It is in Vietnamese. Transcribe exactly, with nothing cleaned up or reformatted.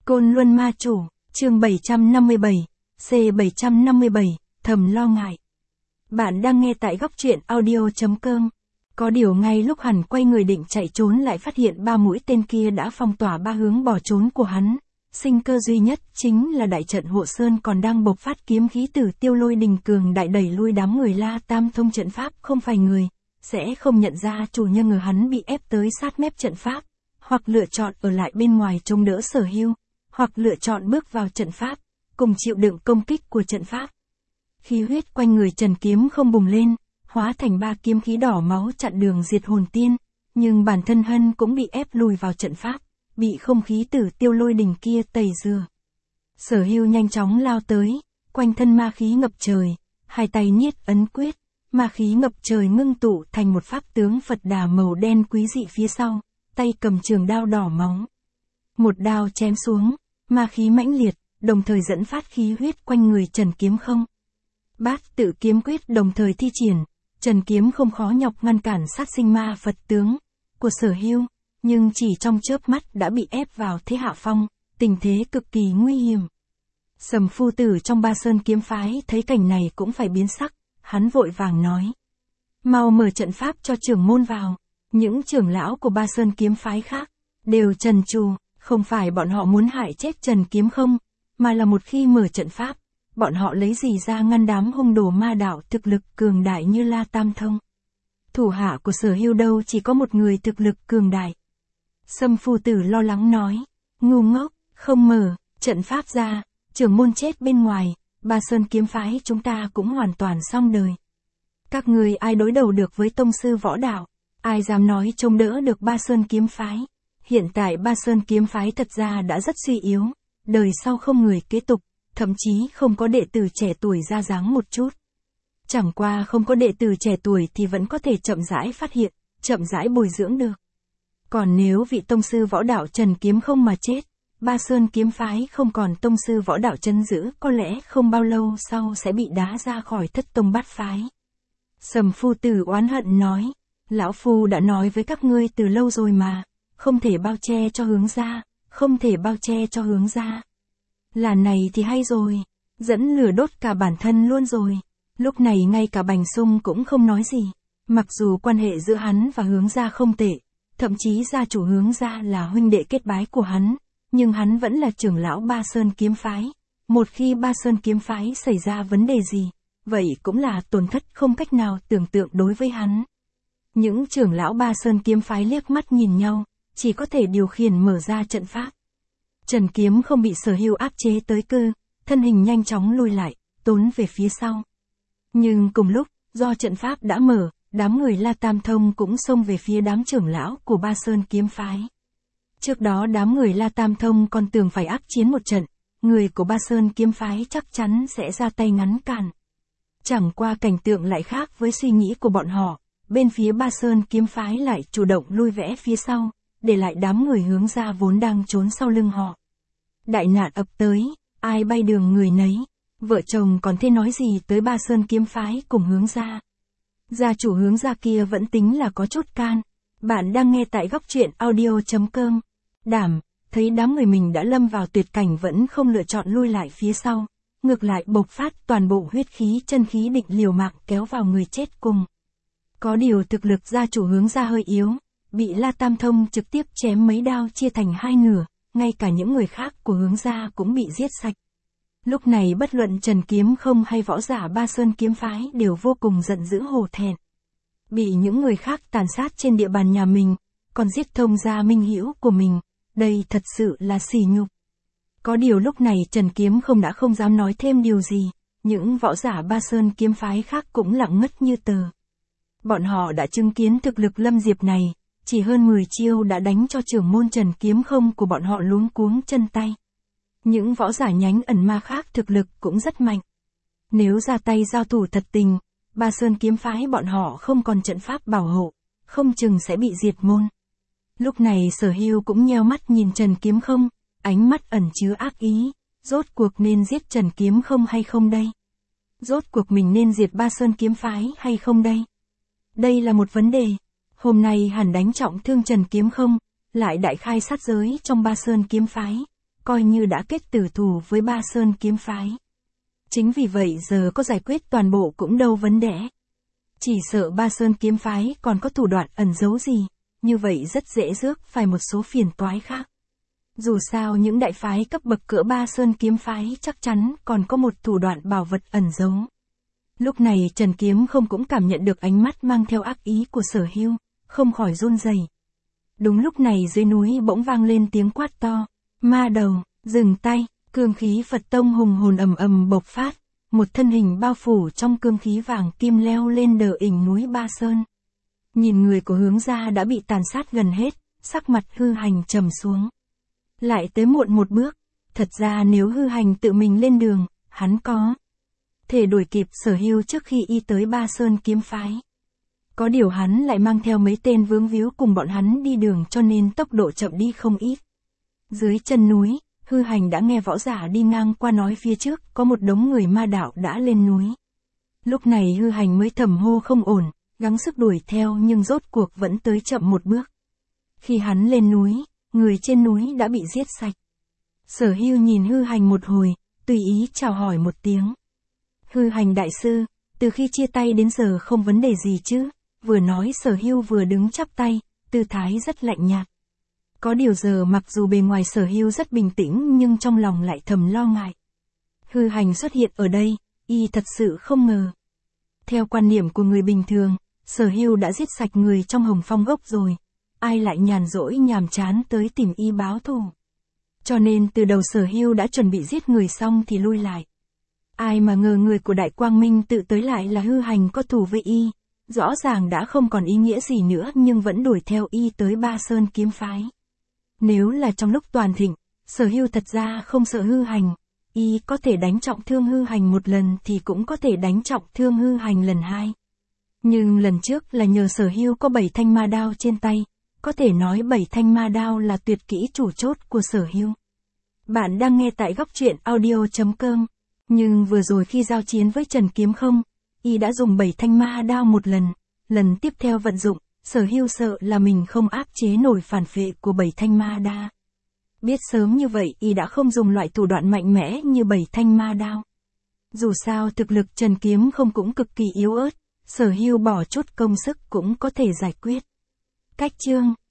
Côn Luân Ma Chủ, chương bảy trăm năm mươi bảy, C bảy trăm năm mươi bảy, thầm lo ngại. Bạn đang nghe tại góc truyện audio chấm com. Có điều ngay lúc hắn quay người định chạy trốn lại phát hiện ba mũi tên kia đã phong tỏa ba hướng bỏ trốn của hắn. Sinh cơ duy nhất chính là đại trận hộ sơn còn đang bộc phát kiếm khí Tử Tiêu Lôi Đình cường đại đẩy lui đám người La Tam Thông. Trận pháp không phải người, sẽ không nhận ra chủ nhân ngờ hắn bị ép tới sát mép trận pháp, hoặc lựa chọn ở lại bên ngoài chống đỡ Sở Hưu, hoặc lựa chọn bước vào trận pháp, cùng chịu đựng công kích của trận pháp. Khí huyết quanh người Trần Kiếm không bùng lên, hóa thành ba kiếm khí đỏ máu chặn đường diệt hồn tiên, nhưng bản thân Hân cũng bị ép lùi vào trận pháp, bị không khí Tử Tiêu Lôi Đình kia tẩy rửa. Sở Hưu nhanh chóng lao tới, quanh thân ma khí ngập trời, hai tay niết ấn quyết, ma khí ngập trời ngưng tụ thành một pháp tướng Phật Đà màu đen quý dị phía sau, tay cầm trường đao đỏ máu. Một đao chém xuống, ma khí mãnh liệt, đồng thời dẫn phát khí huyết quanh người Trần Kiếm không. Bát Tự Kiếm Quyết đồng thời thi triển, Trần Kiếm không khó nhọc ngăn cản sát sinh ma Phật tướng của Sở Hưu, nhưng chỉ trong chớp mắt đã bị ép vào thế hạ phong, tình thế cực kỳ nguy hiểm. Sầm phu tử trong Ba Sơn kiếm phái thấy cảnh này cũng phải biến sắc, hắn vội vàng nói: mau mở trận pháp cho trưởng môn vào. Những trưởng lão của Ba Sơn kiếm phái khác đều trần trù, không phải bọn họ muốn hại chết Trần Kiếm không, mà là một khi mở trận pháp, bọn họ lấy gì ra ngăn đám hung đồ ma đạo thực lực cường đại như La Tam Thông. Thủ hạ của Sở Hưu đâu chỉ có một người thực lực cường đại. Sâm phu tử lo lắng nói: ngu ngốc, không mở trận pháp ra, trưởng môn chết bên ngoài, Ba Sơn kiếm phái chúng ta cũng hoàn toàn xong đời. Các người ai đối đầu được với tông sư võ đạo, ai dám nói chống đỡ được Ba Sơn kiếm phái. Hiện tại Ba Sơn kiếm phái thật ra đã rất suy yếu, đời sau không người kế tục, thậm chí không có đệ tử trẻ tuổi ra dáng một chút. Chẳng qua không có đệ tử trẻ tuổi thì vẫn có thể chậm rãi phát hiện, chậm rãi bồi dưỡng được. Còn nếu vị tông sư võ đạo Trần Kiếm không mà chết, Ba Sơn kiếm phái không còn tông sư võ đạo chân giữ, có lẽ không bao lâu sau sẽ bị đá ra khỏi thất tông bát phái. Sầm phu tử oán hận nói: lão phu đã nói với các ngươi từ lâu rồi mà, không thể bao che cho hướng ra, không thể bao che cho hướng ra. Là này thì hay rồi, dẫn lửa đốt cả bản thân luôn rồi. Lúc này ngay cả Bành Sung cũng không nói gì, mặc dù quan hệ giữa hắn và hướng ra không tệ, thậm chí gia chủ hướng ra là huynh đệ kết bái của hắn, nhưng hắn vẫn là trưởng lão Ba Sơn kiếm phái. Một khi Ba Sơn kiếm phái xảy ra vấn đề gì, vậy cũng là tổn thất không cách nào tưởng tượng đối với hắn. Những trưởng lão Ba Sơn kiếm phái liếc mắt nhìn nhau, chỉ có thể điều khiển mở ra trận pháp. Trần Kiếm không bị Sở Hưu áp chế tới cơ, thân hình nhanh chóng lùi lại, tốn về phía sau. Nhưng cùng lúc, do trận pháp đã mở, đám người La Tam Thông cũng xông về phía đám trưởng lão của Ba Sơn kiếm phái. Trước đó đám người La Tam Thông còn tưởng phải ác chiến một trận, người của Ba Sơn kiếm phái chắc chắn sẽ ra tay ngăn cản. Chẳng qua cảnh tượng lại khác với suy nghĩ của bọn họ, bên phía Ba Sơn kiếm phái lại chủ động lui vẽ phía sau, để lại đám người hướng ra vốn đang trốn sau lưng họ. Đại nạn ập tới, ai bay đường người nấy, vợ chồng còn thế nói gì tới Ba Sơn kiếm phái cùng hướng ra. Gia chủ hướng ra kia vẫn tính là có chút can. Bạn đang nghe tại góc truyện audio chấm com. Đảm, thấy đám người mình đã lâm vào tuyệt cảnh vẫn không lựa chọn lui lại phía sau, ngược lại bộc phát toàn bộ huyết khí chân khí định liều mạng kéo vào người chết cùng. Có điều thực lực gia chủ hướng ra hơi yếu, bị La Tam Thông trực tiếp chém mấy đao chia thành hai nửa, ngay cả những người khác của hướng ra cũng bị giết sạch. Lúc này bất luận Trần Kiếm không hay võ giả Ba Sơn kiếm phái đều vô cùng giận dữ hổ thẹn. Bị những người khác tàn sát trên địa bàn nhà mình, còn giết thông gia minh hữu của mình, đây thật sự là sỉ nhục. Có điều lúc này Trần Kiếm không đã không dám nói thêm điều gì, những võ giả Ba Sơn kiếm phái khác cũng lặng ngất như tờ. Bọn họ đã chứng kiến thực lực Lâm Diệp này, chỉ hơn mười chiêu đã đánh cho trưởng môn Trần Kiếm không của bọn họ luống cuống chân tay. Những võ giả nhánh ẩn ma khác thực lực cũng rất mạnh. Nếu ra tay giao thủ thật tình, Ba Sơn kiếm phái bọn họ không còn trận pháp bảo hộ, không chừng sẽ bị diệt môn. Lúc này Sở Hưu cũng nheo mắt nhìn Trần Kiếm không, ánh mắt ẩn chứa ác ý, rốt cuộc nên giết Trần Kiếm không hay không đây? Rốt cuộc mình nên diệt Ba Sơn kiếm phái hay không đây? Đây là một vấn đề. Hôm nay hẳn đánh trọng thương Trần Kiếm không, lại đại khai sát giới trong Ba Sơn kiếm phái, coi như đã kết tử thù với Ba Sơn kiếm phái. Chính vì vậy giờ có giải quyết toàn bộ cũng đâu vấn đề. Chỉ sợ Ba Sơn kiếm phái còn có thủ đoạn ẩn giấu gì, như vậy rất dễ rước phải một số phiền toái khác. Dù sao những đại phái cấp bậc cỡ Ba Sơn kiếm phái chắc chắn còn có một thủ đoạn bảo vật ẩn giấu. Lúc này Trần Kiếm Không cũng cảm nhận được ánh mắt mang theo ác ý của Sở Hưu, không khỏi run rẩy. Đúng lúc này dưới núi bỗng vang lên tiếng quát to, ma đầu, dừng tay, cương khí Phật Tông hùng hồn ầm ầm bộc phát, một thân hình bao phủ trong cương khí vàng kim leo lên đờ ỉnh núi Ba Sơn. Nhìn người của Hướng gia đã bị tàn sát gần hết, sắc mặt Hư Hành trầm xuống. Lại tới muộn một bước, thật ra nếu Hư Hành tự mình lên đường, hắn có thể đuổi kịp Sở Hưu trước khi y tới Ba Sơn kiếm phái. Có điều hắn lại mang theo mấy tên vướng víu cùng bọn hắn đi đường cho nên tốc độ chậm đi không ít. Dưới chân núi, Hư Hành đã nghe võ giả đi ngang qua nói phía trước có một đống người ma đạo đã lên núi. Lúc này Hư Hành mới thầm hô không ổn, gắng sức đuổi theo nhưng rốt cuộc vẫn tới chậm một bước. Khi hắn lên núi, người trên núi đã bị giết sạch. Sở Hưu nhìn Hư Hành một hồi, tùy ý chào hỏi một tiếng. Hư Hành đại sư, từ khi chia tay đến giờ không vấn đề gì chứ? Vừa nói Sở Hưu vừa đứng chắp tay, tư thái rất lạnh nhạt. Có điều giờ mặc dù bề ngoài Sở Hưu rất bình tĩnh nhưng trong lòng lại thầm lo ngại. Hư Hành xuất hiện ở đây, y thật sự không ngờ. Theo quan niệm của người bình thường, Sở Hưu đã giết sạch người trong Hồng Phong gốc rồi, ai lại nhàn rỗi nhàm chán tới tìm y báo thù. Cho nên từ đầu Sở Hưu đã chuẩn bị giết người xong thì lui lại. Ai mà ngờ người của Đại Quang Minh tự tới lại là Hư Hành có thù với y, rõ ràng đã không còn ý nghĩa gì nữa nhưng vẫn đuổi theo y tới Ba Sơn kiếm phái. Nếu là trong lúc toàn thịnh, Sở Hưu thật ra không sợ Hư Hành, y có thể đánh trọng thương Hư Hành một lần thì cũng có thể đánh trọng thương Hư Hành lần hai. Nhưng lần trước là nhờ Sở Hưu có bảy thanh ma đao trên tay, có thể nói bảy thanh ma đao là tuyệt kỹ chủ chốt của Sở Hưu. Bạn đang nghe tại góc truyện audio chấm com, nhưng vừa rồi khi giao chiến với Trần Kiếm Không, y đã dùng bảy thanh ma đao một lần, lần tiếp theo vận dụng, Sở Hưu sợ là mình không áp chế nổi phản phệ của bảy thanh ma đa. Biết sớm như vậy y đã không dùng loại thủ đoạn mạnh mẽ như bảy thanh ma đao. Dù sao thực lực Trần Kiếm Không cũng cực kỳ yếu ớt, Sở Hưu bỏ chút công sức cũng có thể giải quyết. Cách chương